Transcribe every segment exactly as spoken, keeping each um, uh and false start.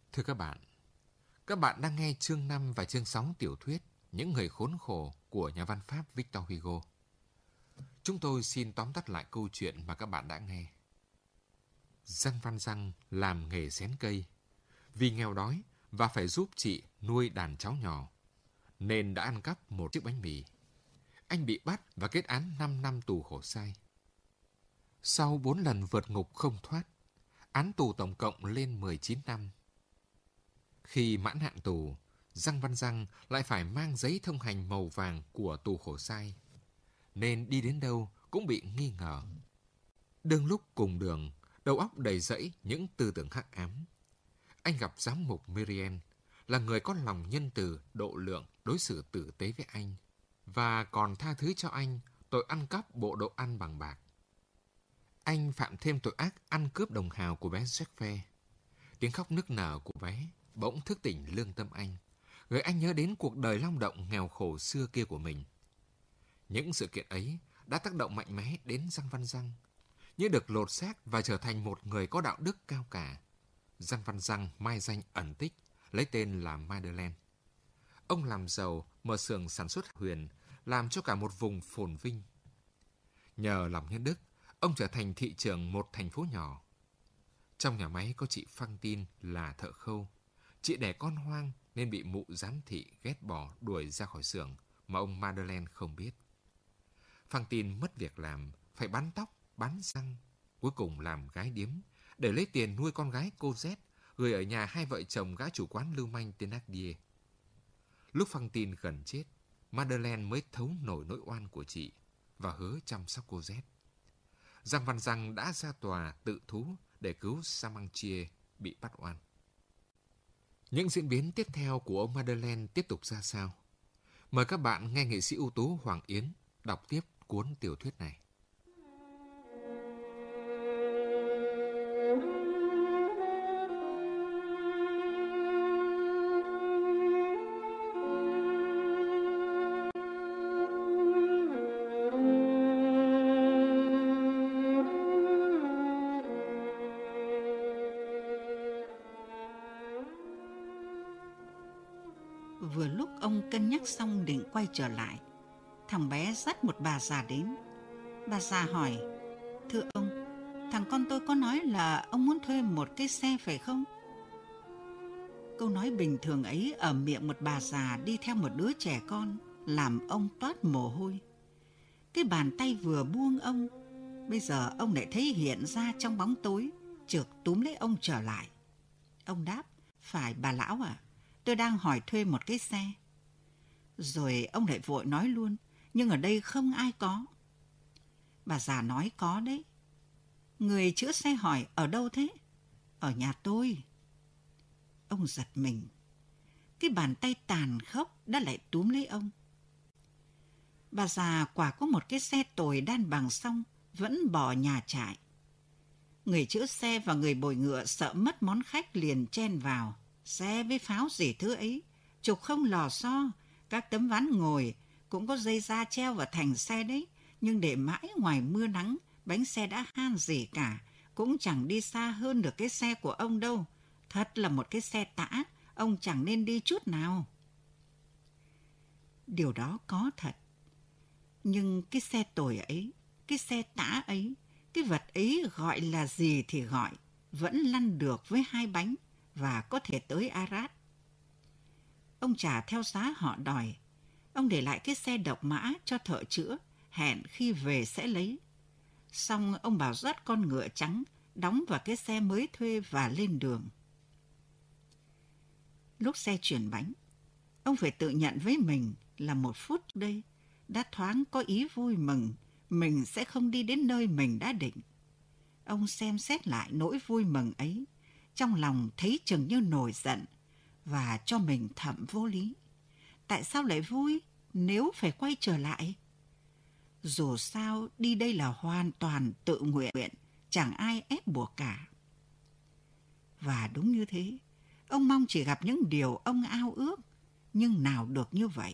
Thưa các bạn, các bạn đang nghe chương năm và chương sáu tiểu thuyết Những người khốn khổ của nhà văn Pháp Victor Hugo. Chúng tôi xin tóm tắt lại câu chuyện mà các bạn đã nghe. Giang Văn Giang làm nghề xén cây. Vì nghèo đói và phải giúp chị nuôi đàn cháu nhỏ, nên đã ăn cắp một chiếc bánh mì. Anh bị bắt và kết án năm năm tù khổ sai. Sau bốn lần vượt ngục không thoát, án tù tổng cộng lên mười chín năm. Khi mãn hạn tù, Giang Văn Giang lại phải mang giấy thông hành màu vàng của tù khổ sai, nên đi đến đâu cũng bị nghi ngờ. Đương lúc cùng đường, đầu óc đầy rẫy những tư tưởng hắc ám. Anh gặp giám mục Miriam, là người có lòng nhân từ, độ lượng, đối xử tử tế với anh, và còn tha thứ cho anh tội ăn cắp bộ đồ ăn bằng bạc. Anh phạm thêm tội ác ăn cướp đồng hào của bé Jacques. Tiếng khóc nức nở của bé bỗng thức tỉnh lương tâm anh, gợi anh nhớ đến cuộc đời lao động nghèo khổ xưa kia của mình. Những sự kiện ấy đã tác động mạnh mẽ đến Giang Văn Giang, như được lột xác và trở thành một người có đạo đức cao cả. Giang Văn Giang mai danh ẩn tích, lấy tên là Madeleine. Ông làm giàu, mở xưởng sản xuất huyền, làm cho cả một vùng phồn vinh. Nhờ lòng nhân đức, ông trở thành thị trưởng một thành phố nhỏ. Trong nhà máy có chị Fantine là thợ khâu. Chị đẻ con hoang nên bị mụ giám thị ghét bỏ đuổi ra khỏi xưởng mà ông Madeleine không biết. Fantine mất việc làm, phải bán tóc, bán răng, cuối cùng làm gái điếm để lấy tiền nuôi con gái cô Z, gửi ở nhà hai vợ chồng gã chủ quán lưu manh Thénardier. Lúc Fantine gần chết, Madeleine mới thấu nổi nỗi oan của chị và hứa chăm sóc cô Z. Giang Văn Giang đã ra tòa tự thú để cứu Samantier bị bắt oan. Những diễn biến tiếp theo của ông Madeleine tiếp tục ra sao? Mời các bạn nghe nghệ sĩ ưu tú Hoàng Yến đọc tiếp cuốn tiểu thuyết này. Vừa lúc ông cân nhắc xong định quay trở lại, thằng bé dắt một bà già đến. Bà già hỏi: "Thưa ông, thằng con tôi có nói là ông muốn thuê một cái xe phải không?" Câu nói bình thường ấy ở miệng một bà già đi theo một đứa trẻ con làm ông toát mồ hôi. Cái bàn tay vừa buông ông, bây giờ ông lại thấy hiện ra trong bóng tối, chợt túm lấy ông trở lại. Ông đáp: "Phải bà lão à, tôi đang hỏi thuê một cái xe." Rồi ông lại vội nói luôn: "Nhưng ở đây không ai có." Bà già nói: "Có đấy." Người chữa xe hỏi: "Ở đâu thế?" "Ở nhà tôi." Ông giật mình. Cái bàn tay tàn khốc đã lại túm lấy ông. Bà già quả có một cái xe tồi đan bằng xong, vẫn bỏ nhà chạy. Người chữa xe và người bồi ngựa sợ mất món khách liền chen vào. Xe với pháo gì thứ ấy, trục không lò xo, các tấm ván ngồi cũng có dây da treo vào thành xe đấy, nhưng để mãi ngoài mưa nắng, bánh xe đã han gì cả, cũng chẳng đi xa hơn được cái xe của ông đâu. Thật là một cái xe tã, ông chẳng nên đi chút nào. Điều đó có thật. Nhưng cái xe tồi ấy, cái xe tã ấy, cái vật ấy gọi là gì thì gọi, vẫn lăn được với hai bánh và có thể tới Arad. Ông trả theo giá họ đòi. Ông để lại cái xe độc mã cho thợ chữa, hẹn khi về sẽ lấy. Xong ông bảo dắt con ngựa trắng, đóng vào cái xe mới thuê và lên đường. Lúc xe chuyển bánh, ông phải tự nhận với mình là một phút đây đã thoáng có ý vui mừng mình sẽ không đi đến nơi mình đã định. Ông xem xét lại nỗi vui mừng ấy, trong lòng thấy chừng như nổi giận và cho mình thầm vô lý. Tại sao lại vui nếu phải quay trở lại? Dù sao đi đây là hoàn toàn tự nguyện, chẳng ai ép buộc cả. Và đúng như thế, ông mong chỉ gặp những điều ông ao ước, nhưng nào được như vậy.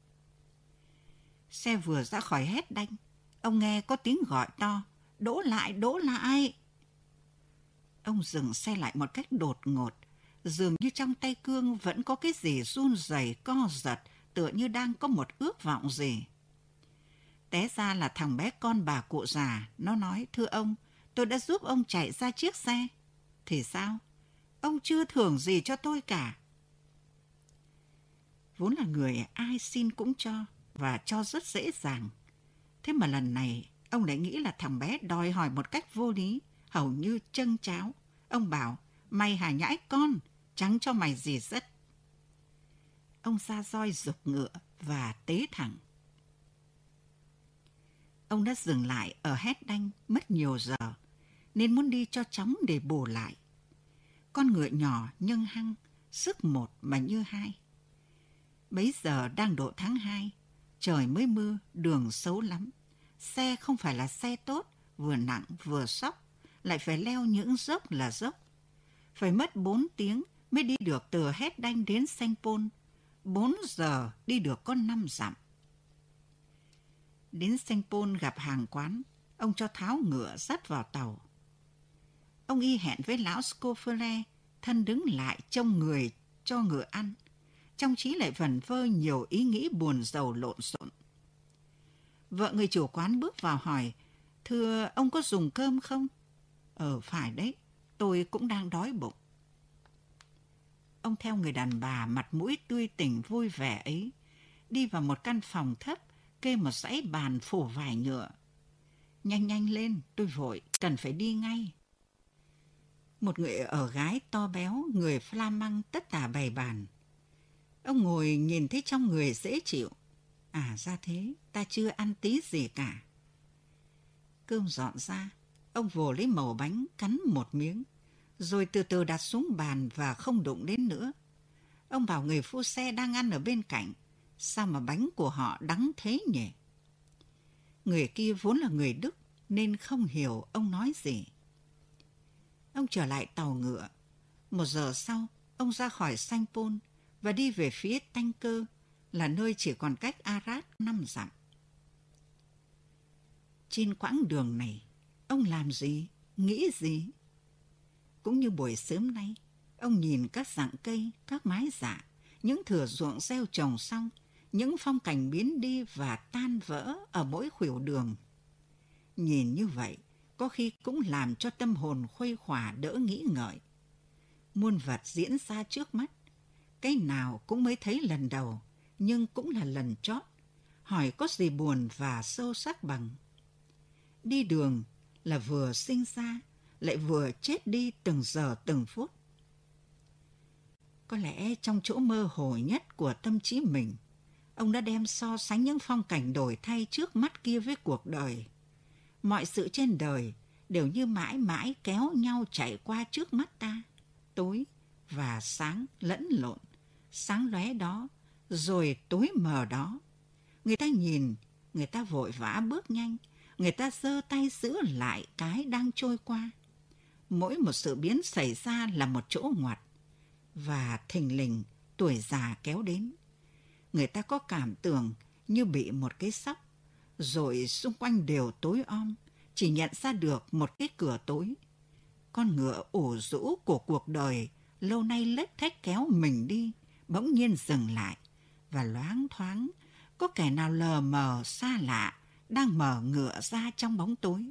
Xe vừa ra khỏi hét đanh, ông nghe có tiếng gọi to: "Đỗ lại, đỗ lại!" Ông dừng xe lại một cách đột ngột, Dường như trong tay Cương vẫn có cái gì run rẩy co giật, tựa như đang có một ước vọng gì. Té ra là thằng bé con bà cụ già, nó nói, thưa ông, tôi đã giúp ông chạy ra chiếc xe. Thì sao? Ông chưa thưởng gì cho tôi cả. Vốn là người ai xin cũng cho, và cho rất dễ dàng. Thế mà lần này, ông lại nghĩ là thằng bé đòi hỏi một cách vô lý, hầu như châng cháo. Ông bảo, mày hả nhãi con, chẳng cho mày gì rất. Ông ra roi giục ngựa và tế thẳng. Ông đã dừng lại ở Hét Đanh mất nhiều giờ, nên muốn đi cho chóng để bù lại. Con ngựa nhỏ nhưng hăng, sức một mà như hai. Bấy giờ đang độ tháng hai, trời mới mưa, đường xấu lắm. Xe không phải là xe tốt, vừa nặng vừa xóc, lại phải leo những dốc là dốc. Phải mất bốn tiếng mới đi được từ Hét Đanh đến Sanh Pôn. Bốn giờ đi được có năm dặm. Đến Sanh Pôn gặp hàng quán, ông cho tháo ngựa dắt vào tàu. Ông y hẹn với lão Scoffele, thân đứng lại trông người cho ngựa ăn. Trong trí lại vẩn vơ nhiều ý nghĩ buồn rầu lộn xộn. Vợ người chủ quán bước vào hỏi, thưa ông có dùng cơm không? Ờ phải đấy, tôi cũng đang đói bụng. Ông theo người đàn bà mặt mũi tươi tỉnh vui vẻ ấy, đi vào một căn phòng thấp, kê một dãy bàn phủ vải nhựa. Nhanh nhanh lên, tôi vội, cần phải đi ngay. Một người ở gái to béo, người Flamand tất tả bày bàn. Ông ngồi nhìn thấy trong người dễ chịu. À ra thế, ta chưa ăn tí gì cả. Cơm dọn ra, ông vồ lấy mẩu bánh cắn một miếng, rồi từ từ đặt xuống bàn và không đụng đến nữa. Ông bảo người phu xe đang ăn ở bên cạnh, sao mà bánh của họ đắng thế nhỉ? Người kia vốn là người Đức nên không hiểu ông nói gì. Ông trở lại tàu ngựa. Một giờ sau, ông ra khỏi Sanh Pôn và đi về phía Tanh Cơ, là nơi chỉ còn cách Arad năm dặm. Trên quãng đường này, ông làm gì, nghĩ gì? Cũng như buổi sớm nay, ông nhìn các rặng cây, các mái dạ, những thửa ruộng gieo trồng xong, những phong cảnh biến đi và tan vỡ ở mỗi khuỷu đường. Nhìn như vậy, có khi cũng làm cho tâm hồn khuây khỏa đỡ nghĩ ngợi. Muôn vật diễn ra trước mắt, cái nào cũng mới thấy lần đầu, nhưng cũng là lần chót. Hỏi có gì buồn và sâu sắc bằng. Đi đường là vừa sinh ra, lại vừa chết đi từng giờ từng phút. Có lẽ trong chỗ mơ hồ nhất của tâm trí mình, ông đã đem so sánh những phong cảnh đổi thay trước mắt kia với cuộc đời. Mọi sự trên đời đều như mãi mãi kéo nhau chạy qua trước mắt ta, tối và sáng lẫn lộn, sáng lóe đó, rồi tối mờ đó. Người ta nhìn, người ta vội vã bước nhanh, người ta giơ tay giữ lại cái đang trôi qua. Mỗi một sự biến xảy ra là một chỗ ngoặt, và thình lình tuổi già kéo đến. Người ta có cảm tưởng như bị một cái sóc, rồi xung quanh đều tối om, chỉ nhận ra được một cái cửa tối. Con ngựa ủ rũ của cuộc đời lâu nay lếch thếch kéo mình đi, bỗng nhiên dừng lại, và loáng thoáng có kẻ nào lờ mờ xa lạ đang mở ngựa ra trong bóng tối.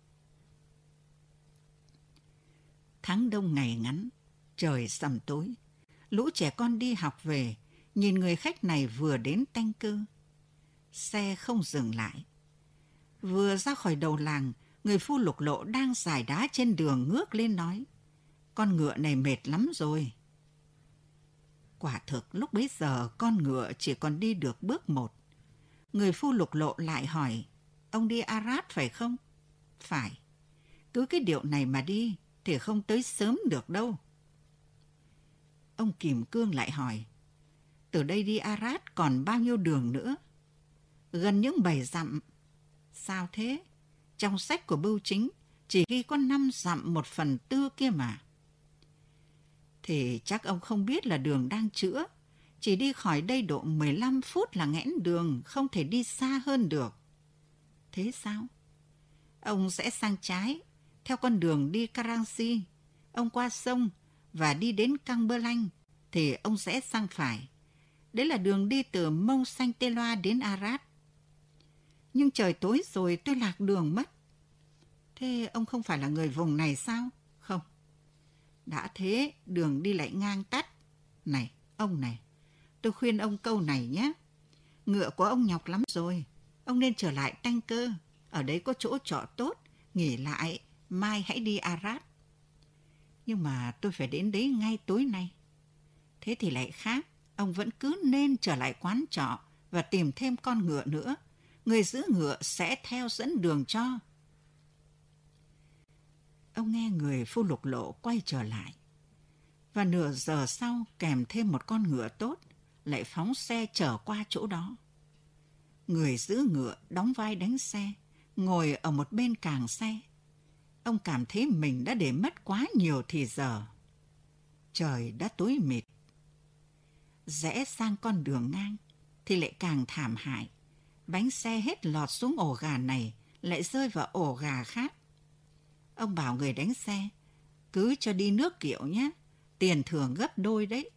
Tháng đông ngày ngắn, trời sầm tối, lũ trẻ con đi học về, nhìn người khách này vừa đến Tanh Cơ. Xe không dừng lại. Vừa ra khỏi đầu làng, người phu lục lộ đang giải đá trên đường ngước lên nói, con ngựa này mệt lắm rồi. Quả thực lúc bấy giờ con ngựa chỉ còn đi được bước một. Người phu lục lộ lại hỏi, ông đi Arad phải không? Phải. Cứ cái điệu này mà đi thì không tới sớm được đâu. Ông Kìm Cương lại hỏi, từ đây đi Arad còn bao nhiêu đường nữa? Gần những bảy dặm. Sao thế? Trong sách của bưu chính chỉ ghi có năm dặm một phần tư kia mà. Thì chắc ông không biết là đường đang chữa. Chỉ đi khỏi đây độ mười lăm phút là nghẽn đường, không thể đi xa hơn được. Thế sao? Ông sẽ sang trái, theo con đường đi Karangsi. Ông qua sông và đi đến Cumberland thì ông rẽ sang phải. Đấy là đường đi từ Mont Saint-Éloi đến Arras. Nhưng trời tối rồi tôi lạc đường mất. Thế ông không phải là người vùng này sao? Không. Đã thế, đường đi lại ngang tắt. Này, ông này, tôi khuyên ông câu này nhé. Ngựa của ông nhọc lắm rồi. Ông nên trở lại Tanh Cơ. Ở đấy có chỗ trọ tốt. Nghỉ lại, mai hãy đi Arras. Nhưng mà tôi phải đến đấy ngay tối nay. Thế thì lại khác. Ông vẫn cứ nên trở lại quán trọ và tìm thêm con ngựa nữa. Người giữ ngựa sẽ theo dẫn đường cho. Ông nghe người phu lục lộ quay trở lại. Và nửa giờ sau kèm thêm một con ngựa tốt, lại phóng xe chở qua chỗ đó. Người giữ ngựa đóng vai đánh xe, ngồi ở một bên càng xe. Ông cảm thấy mình đã để mất quá nhiều thì giờ. Trời đã tối mịt. Rẽ sang con đường ngang thì lại càng thảm hại. Bánh xe hết lọt xuống ổ gà này, lại rơi vào ổ gà khác. Ông bảo người đánh xe, cứ cho đi nước kiệu nhé, tiền thưởng gấp đôi đấy.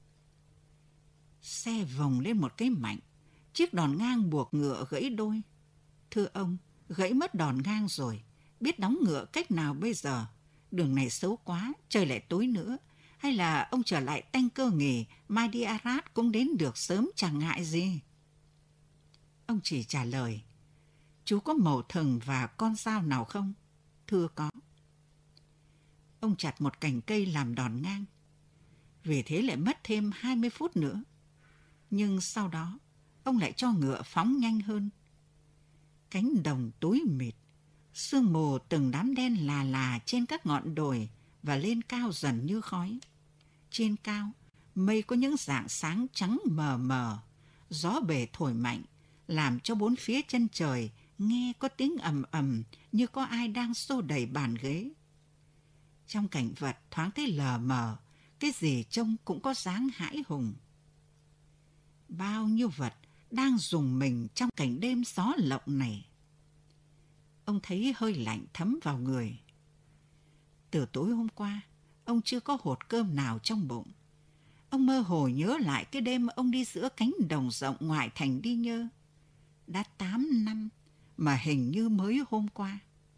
Xe vòng lên một cái mạnh, chiếc đòn ngang buộc ngựa gãy đôi. Thưa ông, gãy mất đòn ngang rồi, biết đóng ngựa cách nào bây giờ? Đường này xấu quá, trời lại tối nữa. Hay là ông trở lại Tanh Cơ nghỉ, mai đi Arras cũng đến được sớm chẳng ngại gì. Ông chỉ trả lời, chú có mẩu thừng và con dao nào không? Thưa có. Ông chặt một cành cây làm đòn ngang. Vì thế lại mất thêm hai mươi phút nữa. Nhưng sau đó, ông lại cho ngựa phóng nhanh hơn. Cánh đồng tối mịt, sương mù từng đám đen là là trên các ngọn đồi và lên cao dần như khói. Trên cao, mây có những rạng sáng trắng mờ mờ, gió bể thổi mạnh, làm cho bốn phía chân trời nghe có tiếng ầm ầm như có ai đang xô đẩy bàn ghế. Trong cảnh vật thoáng thấy lờ mờ, cái gì trông cũng có dáng hãi hùng. Bao nhiêu vật đang rùng mình trong cảnh đêm gió lộng này. Ông thấy hơi lạnh thấm vào người. Từ tối hôm qua, ông chưa có hột cơm nào trong bụng. Ông mơ hồ nhớ lại cái đêm ông đi giữa cánh đồng rộng ngoại thành Đi Nhơ. Đã tám năm mà hình như mới hôm qua.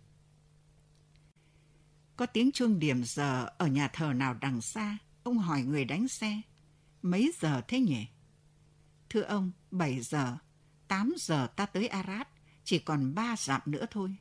Có tiếng chuông điểm giờ ở nhà thờ nào đằng xa. Ông hỏi người đánh xe, mấy giờ thế nhỉ? Thưa ông, bảy giờ, tám giờ ta tới Arras, chỉ còn ba dặm nữa thôi.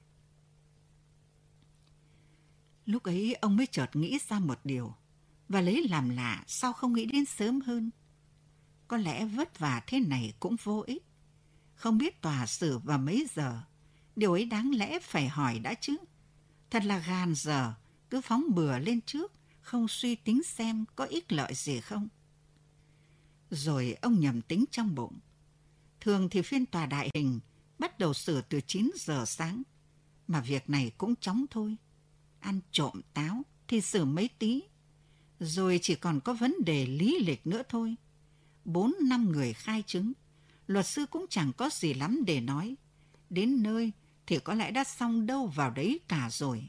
Lúc ấy ông mới chợt nghĩ ra một điều, và lấy làm lạ sao không nghĩ đến sớm hơn. Có lẽ vất vả thế này cũng vô ích. Không biết tòa xử vào mấy giờ, điều ấy đáng lẽ phải hỏi đã chứ. Thật là gàn giờ, cứ phóng bừa lên trước, không suy tính xem có ích lợi gì không. Rồi ông nhầm tính trong bụng. Thường thì phiên tòa đại hình bắt đầu xử từ chín giờ sáng, mà việc này cũng chóng thôi. Ăn trộm táo thì xử mấy tí, rồi chỉ còn có vấn đề lý lịch nữa thôi. Bốn năm người khai chứng, luật sư cũng chẳng có gì lắm để nói. Đến nơi thì có lẽ đã xong đâu vào đấy cả rồi.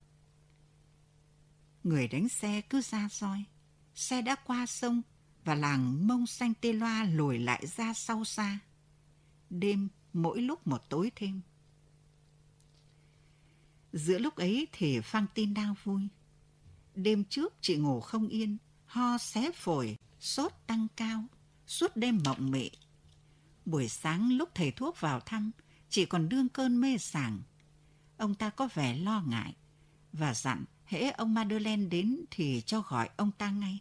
Người đánh xe cứ ra roi. Xe đã qua sông và làng Mont Saint-Éloi lùi lại ra sau xa. Đêm mỗi lúc một tối thêm. Giữa lúc ấy thì Phan Tin đang vui. Đêm trước chị ngủ không yên, ho xé phổi, sốt tăng cao, suốt đêm mộng mị. Buổi sáng lúc thầy thuốc vào thăm, chị còn đương cơn mê sảng. Ông ta có vẻ lo ngại và dặn hễ ông Madeleine đến thì cho gọi ông ta ngay.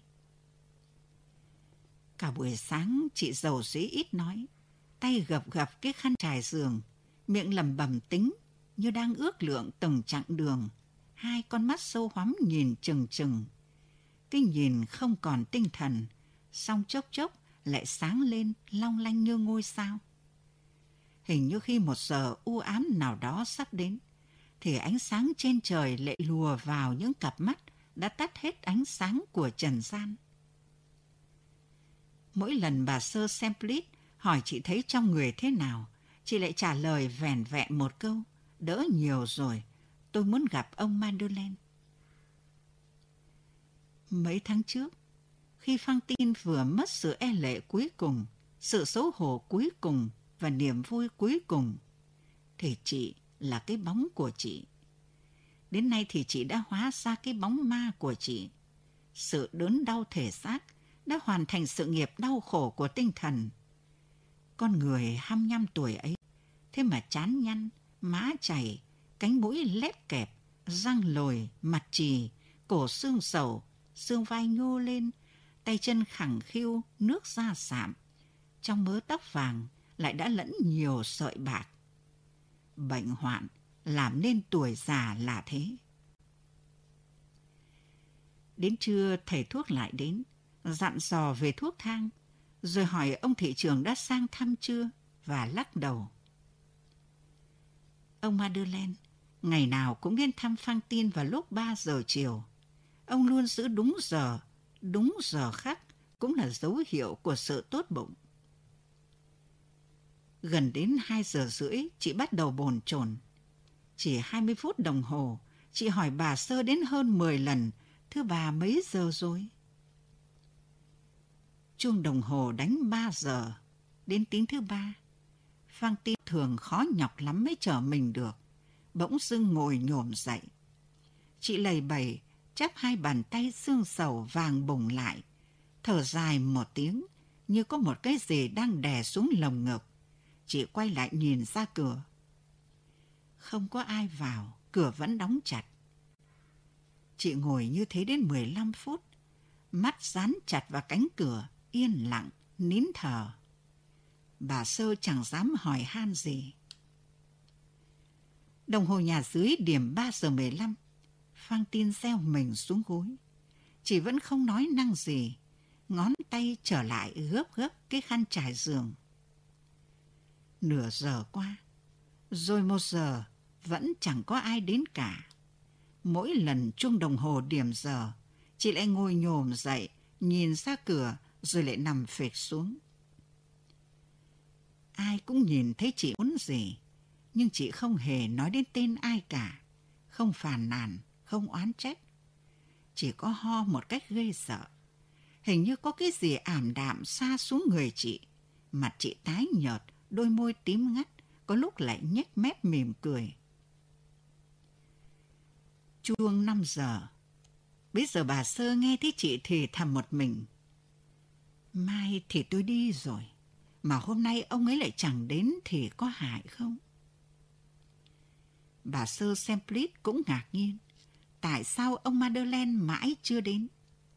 Cả buổi sáng chị dầu dĩ ít nói, tay gập gập cái khăn trải giường, miệng lẩm bẩm tính như đang ước lượng từng chặng đường. Hai con mắt sâu hoắm nhìn chừng chừng. Cái nhìn không còn tinh thần, song chốc chốc lại sáng lên long lanh như ngôi sao. Hình như khi một giờ u ám nào đó sắp đến, thì ánh sáng trên trời lại lùa vào những cặp mắt đã tắt hết ánh sáng của trần gian. Mỗi lần bà Sơ Semplit hỏi chị thấy trong người thế nào, chị lại trả lời vẻn vẹn một câu, đỡ nhiều rồi, tôi muốn gặp ông Madeleine. Mấy tháng trước, khi Phan Tin vừa mất sự e lệ cuối cùng, sự xấu hổ cuối cùng và niềm vui cuối cùng, thì chị là cái bóng của chị. Đến nay thì chị đã hóa ra cái bóng ma của chị. Sự đớn đau thể xác đã hoàn thành sự nghiệp đau khổ của tinh thần. Con người hai mươi lăm tuổi ấy, thế mà trán nhăn, má chảy, cánh mũi lép kẹp, răng lồi, mặt trì, cổ xương sầu, xương vai nhô lên, tay chân khẳng khiu, nước da sạm. Trong mớ tóc vàng lại đã lẫn nhiều sợi bạc. Bệnh hoạn làm nên tuổi già là thế. Đến trưa thầy thuốc lại đến, dặn dò về thuốc thang, rồi hỏi ông thị trưởng đã sang thăm chưa và lắc đầu. Ông Madeleine ngày nào cũng đến thăm Phan Tin vào lúc ba giờ chiều. Ông luôn giữ đúng giờ, đúng giờ khắc cũng là dấu hiệu của sự tốt bụng. Gần đến hai giờ rưỡi, chị bắt đầu bồn chồn. Chỉ hai mươi phút đồng hồ, chị hỏi bà Sơ đến hơn mười lần, thưa bà mấy giờ rồi? Chuông đồng hồ đánh ba giờ, đến tiếng thứ ba. Phan Tin thường khó nhọc lắm mới trở mình được, bỗng dưng ngồi nhổm dậy. Chị lầy bầy, chắp hai bàn tay xương sầu vàng bùng lại, thở dài một tiếng, như có một cái gì đang đè xuống lồng ngực. Chị quay lại nhìn ra cửa. Không có ai vào, cửa vẫn đóng chặt. Chị ngồi như thế đến mười lăm phút, mắt dán chặt vào cánh cửa, yên lặng, nín thở. Bà Sơ chẳng dám hỏi han gì. Đồng hồ nhà dưới điểm ba giờ mười lăm. Phan Tin gieo mình xuống gối. Chị vẫn không nói năng gì, ngón tay trở lại gấp gấp cái khăn trải giường. Nửa giờ qua, rồi một giờ, vẫn chẳng có ai đến cả. Mỗi lần chuông đồng hồ điểm giờ, chị lại ngồi nhổm dậy, nhìn ra cửa, rồi lại nằm phịch xuống. Ai cũng nhìn thấy chị muốn gì, nhưng chị không hề nói đến tên ai cả, không phàn nàn, không oán trách. Chỉ có ho một cách ghê sợ. Hình như có cái gì ảm đạm xa xuống người chị. Mặt chị tái nhợt, đôi môi tím ngắt, có lúc lại nhếch mép mỉm cười. Chuông năm giờ. Bây giờ bà Sơ nghe thấy chị thì thầm một mình. Mai thì tôi đi rồi, mà hôm nay ông ấy lại chẳng đến thì có hại không? Bà Sơ Semplit cũng ngạc nhiên. Tại sao ông Madeleine mãi chưa đến?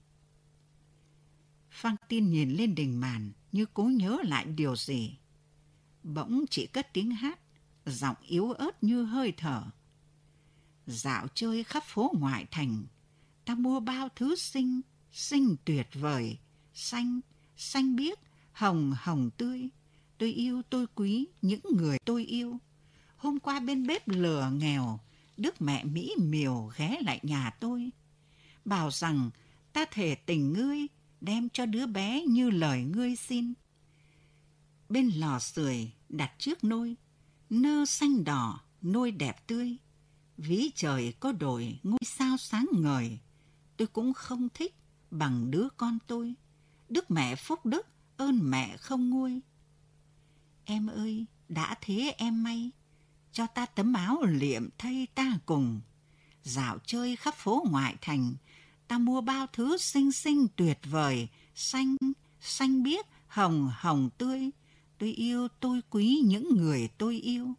Phan Tin nhìn lên đình màn như cố nhớ lại điều gì. Bỗng chị cất tiếng hát, giọng yếu ớt như hơi thở. Dạo chơi khắp phố ngoại thành, ta mua bao thứ xinh, xinh tuyệt vời, xanh, xanh biếc, hồng hồng tươi. Tôi yêu tôi quý những người tôi yêu. Hôm qua bên bếp lửa nghèo, Đức mẹ Mỹ miều ghé lại nhà tôi. Bảo rằng ta thề tình ngươi, đem cho đứa bé như lời ngươi xin. Bên lò sưởi đặt trước nôi, nơ xanh đỏ, nôi đẹp tươi. Ví trời có đổi ngôi sao sáng ngời, tôi cũng không thích bằng đứa con tôi. Đức mẹ phúc đức, ơn mẹ không nguôi. Em ơi, đã thế em may, cho ta tấm áo liệm thay ta cùng. Dạo chơi khắp phố ngoại thành, ta mua bao thứ xinh xinh tuyệt vời, xanh, xanh biếc, hồng hồng tươi. Tôi yêu tôi quý những người tôi yêu.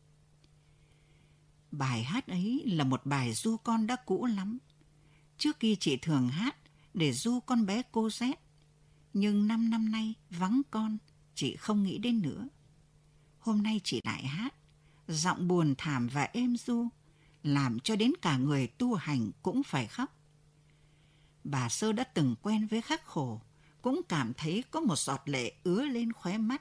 Bài hát ấy là một bài ru con đã cũ lắm. Trước kia chị thường hát để ru con bé cô Z. Nhưng năm năm nay vắng con, chị không nghĩ đến nữa. Hôm nay chị lại hát, giọng buồn thảm và êm ru, làm cho đến cả người tu hành cũng phải khóc. Bà Sơ đã từng quen với khắc khổ, cũng cảm thấy có một giọt lệ ứa lên khóe mắt.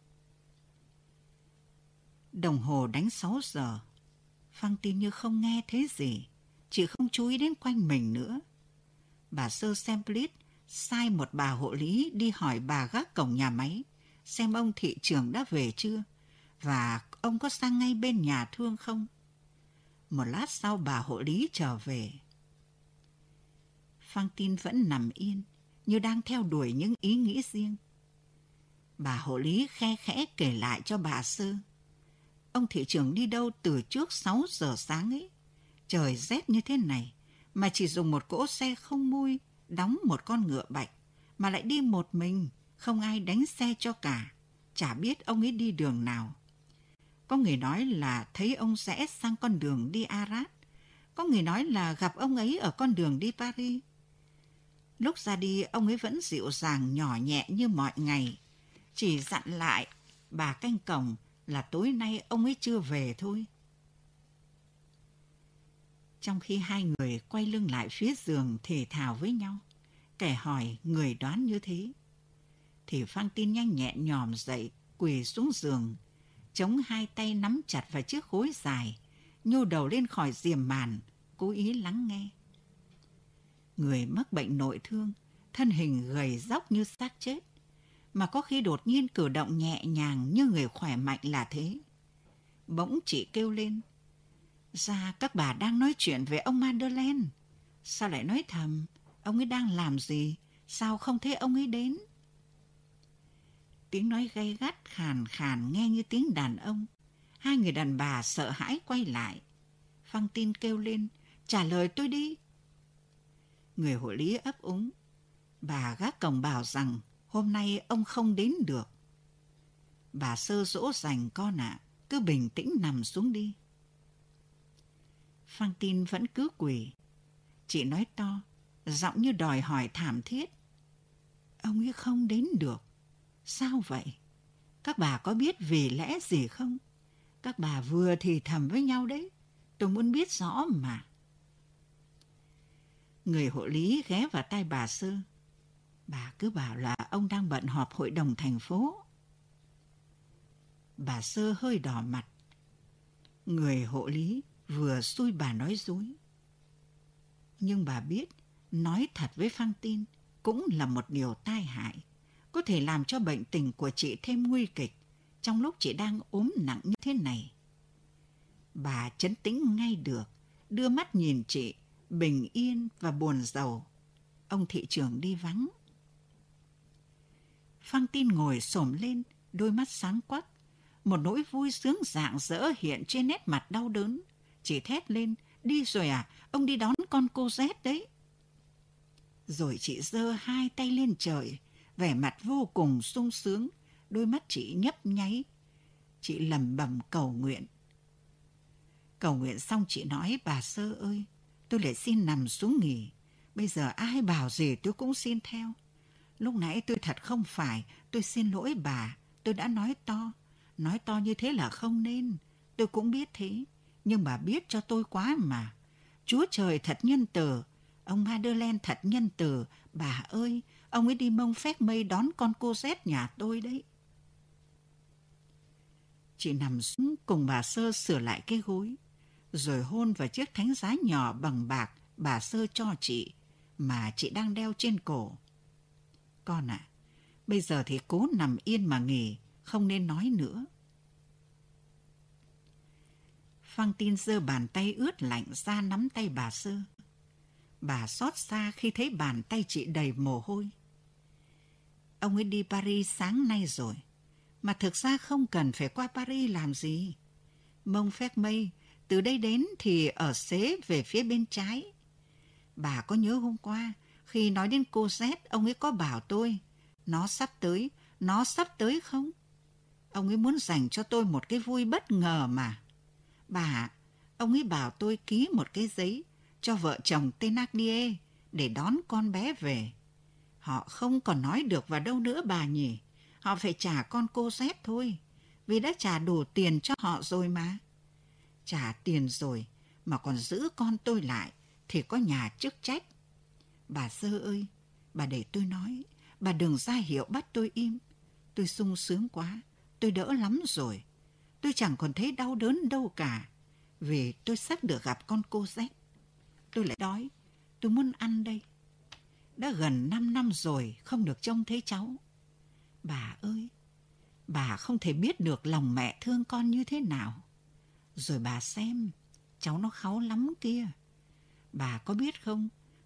Đồng hồ đánh sáu giờ. Phan Tin như không nghe thấy gì, chị không chú ý đến quanh mình nữa. Bà Sơ Semplit sai một bà hộ lý đi hỏi bà gác cổng nhà máy, xem ông thị trưởng đã về chưa, và ông có sang ngay bên nhà thương không. Một lát sau bà hộ lý trở về. Phan Tin vẫn nằm yên, như đang theo đuổi những ý nghĩ riêng. Bà hộ lý khe khẽ kể lại cho bà Sơ. Ông thị trưởng đi đâu từ trước sáu giờ sáng ấy. Trời rét như thế này, mà chỉ dùng một cỗ xe không mui, đóng một con ngựa bạch, mà lại đi một mình, không ai đánh xe cho cả. Chả biết ông ấy đi đường nào. Có người nói là thấy ông rẽ sang con đường đi Arras. Có người nói là gặp ông ấy ở con đường đi Paris. Lúc ra đi, ông ấy vẫn dịu dàng nhỏ nhẹ như mọi ngày. Chỉ dặn lại bà canh cổng là tối nay ông ấy chưa về thôi. Trong khi hai người quay lưng lại phía giường thì thào với nhau, kẻ hỏi người đoán như thế, thì Phan Tin nhanh nhẹn nhòm dậy, quỳ xuống giường, chống hai tay nắm chặt vào chiếc gối dài, nhô đầu lên khỏi diềm màn, cố ý lắng nghe. Người mắc bệnh nội thương, thân hình gầy róc như xác chết, mà có khi đột nhiên cử động nhẹ nhàng như người khỏe mạnh là thế. Bỗng chị kêu lên, ra các bà đang nói chuyện về ông Madeleine. Sao lại nói thầm, ông ấy đang làm gì, sao không thấy ông ấy đến? Tiếng nói gay gắt khàn khàn nghe như tiếng đàn ông. Hai người đàn bà sợ hãi quay lại. Phan Tin kêu lên, trả lời tôi đi. Người hộ lý ấp úng. Bà gác cổng bảo rằng hôm nay ông không đến được. Bà Sơ dỗ dành con ạ, à, cứ bình tĩnh nằm xuống đi. Phan Tin vẫn cứ quỳ. Chị nói to, giọng như đòi hỏi thảm thiết. Ông ấy không đến được. Sao vậy? Các bà có biết vì lẽ gì không? Các bà vừa thì thầm với nhau đấy. Tôi muốn biết rõ mà. Người hộ lý ghé vào tai bà Sơ. Bà cứ bảo là ông đang bận họp hội đồng thành phố. Bà Sơ hơi đỏ mặt. Người hộ lý vừa xui bà nói dối. Nhưng bà biết nói thật với Phan Tin cũng là một điều tai hại, có thể làm cho bệnh tình của chị thêm nguy kịch trong lúc chị đang ốm nặng như thế này. Bà trấn tĩnh ngay được, đưa mắt nhìn chị, bình yên và buồn rầu. Ông thị trưởng đi vắng. Phan Tin ngồi xổm lên, đôi mắt sáng quắc. Một nỗi vui sướng rạng rỡ hiện trên nét mặt đau đớn. Chị thét lên, đi rồi à, ông đi đón con cô Z đấy. Rồi chị giơ hai tay lên trời, vẻ mặt vô cùng sung sướng, đôi mắt chị nhấp nháy. Chị lẩm bẩm cầu nguyện. Cầu nguyện xong chị nói, bà Sơ ơi, tôi lại xin nằm xuống nghỉ. Bây giờ ai bảo gì tôi cũng xin theo. Lúc nãy tôi thật không phải, tôi xin lỗi bà, tôi đã nói to. Nói to như thế là không nên, tôi cũng biết thế. Nhưng bà biết cho tôi quá mà. Chúa trời thật nhân từ, ông Madeleine thật nhân từ. Bà ơi, ông ấy đi mông phép mây đón con cô Z nhà tôi đấy. Chị nằm xuống cùng bà Sơ sửa lại cái gối, rồi hôn vào chiếc thánh giá nhỏ bằng bạc bà Sơ cho chị, mà chị đang đeo trên cổ. Con ạ, à, bây giờ thì cố nằm yên mà nghỉ, không nên nói nữa. Phan Tin giơ bàn tay ướt lạnh ra nắm tay bà Sơ. Bà xót xa khi thấy bàn tay chị đầy mồ hôi. Ông ấy đi Paris sáng nay rồi, mà thực ra không cần phải qua Paris làm gì. Mông phép mây, từ đây đến thì ở xế về phía bên trái. Bà có nhớ hôm qua, khi nói đến cô Z, ông ấy có bảo tôi, nó sắp tới, nó sắp tới không? Ông ấy muốn dành cho tôi một cái vui bất ngờ mà. Bà, ông ấy bảo tôi ký một cái giấy cho vợ chồng Thénardier để đón con bé về. Họ không còn nói được vào đâu nữa bà nhỉ. Họ phải trả con cô Z thôi, vì đã trả đủ tiền cho họ rồi mà. Trả tiền rồi mà còn giữ con tôi lại thì có nhà chức trách. Bà Sơ ơi, bà để tôi nói, bà đừng ra hiệu bắt tôi im. Tôi sung sướng quá, tôi đỡ lắm rồi. Tôi chẳng còn thấy đau đớn đâu cả, vì tôi sắp được gặp con cô Z. Tôi lại đói, tôi muốn ăn đây. Đã gần năm năm rồi không được trông thấy cháu. Bà ơi, bà không thể biết được lòng mẹ thương con như thế nào. Rồi bà xem, cháu nó kháu lắm kia. Bà có biết không,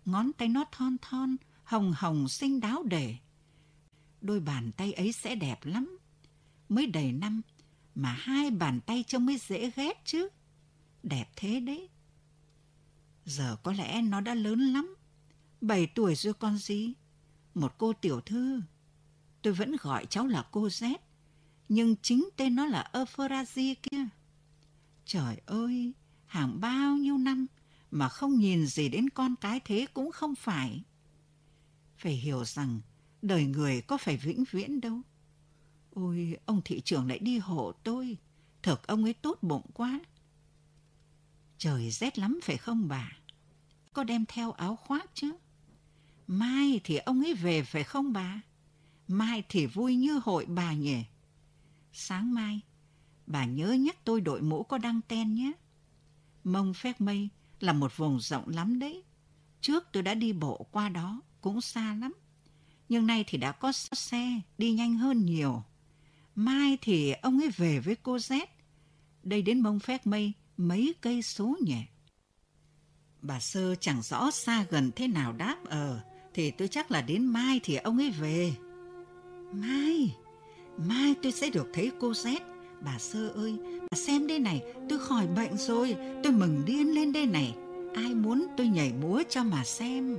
ngón tay nó thon thon, hồng hồng xinh đáo để. Đôi bàn tay ấy sẽ đẹp lắm. Mới đầy năm mà hai bàn tay trông mới dễ ghét chứ. Đẹp thế đấy. Giờ có lẽ nó đã lớn lắm. Bảy tuổi rồi con gì. Một cô tiểu thư. Tôi vẫn gọi cháu là cô Z. Nhưng chính tên nó là Euphrasia kia. Trời ơi, hàng bao nhiêu năm mà không nhìn gì đến con cái thế cũng không phải. Phải hiểu rằng đời người có phải vĩnh viễn đâu. Ôi, ông thị trưởng lại đi hộ tôi. Thực ông ấy tốt bụng quá. Trời rét lắm phải không bà? Có đem theo áo khoác chứ? Mai thì ông ấy về phải không bà? Mai thì vui như hội bà nhỉ? Sáng mai, bà nhớ nhắc tôi đội mũ có đăng ten nhé. Mông Phét Mây là một vùng rộng lắm đấy. Trước tôi đã đi bộ qua đó, cũng xa lắm. Nhưng nay thì đã có xe, đi nhanh hơn nhiều. Mai thì ông ấy về với cô Z. Đây đến Mông Phét Mây mấy cây số nhỉ? Bà Sơ chẳng rõ xa gần thế nào đáp ờ. Thì tôi chắc là đến mai thì ông ấy về. Mai, mai tôi sẽ được thấy cô Z. Bà Sơ ơi, bà xem đây này, tôi khỏi bệnh rồi. Tôi mừng điên lên đây này. Ai muốn tôi nhảy múa cho mà xem.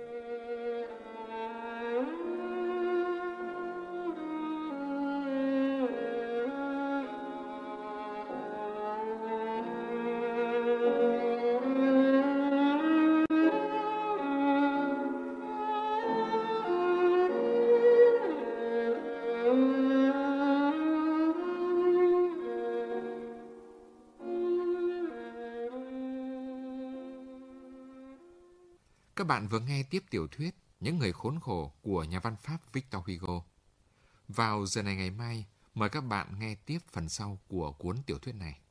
Các bạn vừa nghe tiếp tiểu thuyết Những người khốn khổ của nhà văn Pháp Victor Hugo. Vào giờ này ngày mai, mời các bạn nghe tiếp phần sau của cuốn tiểu thuyết này.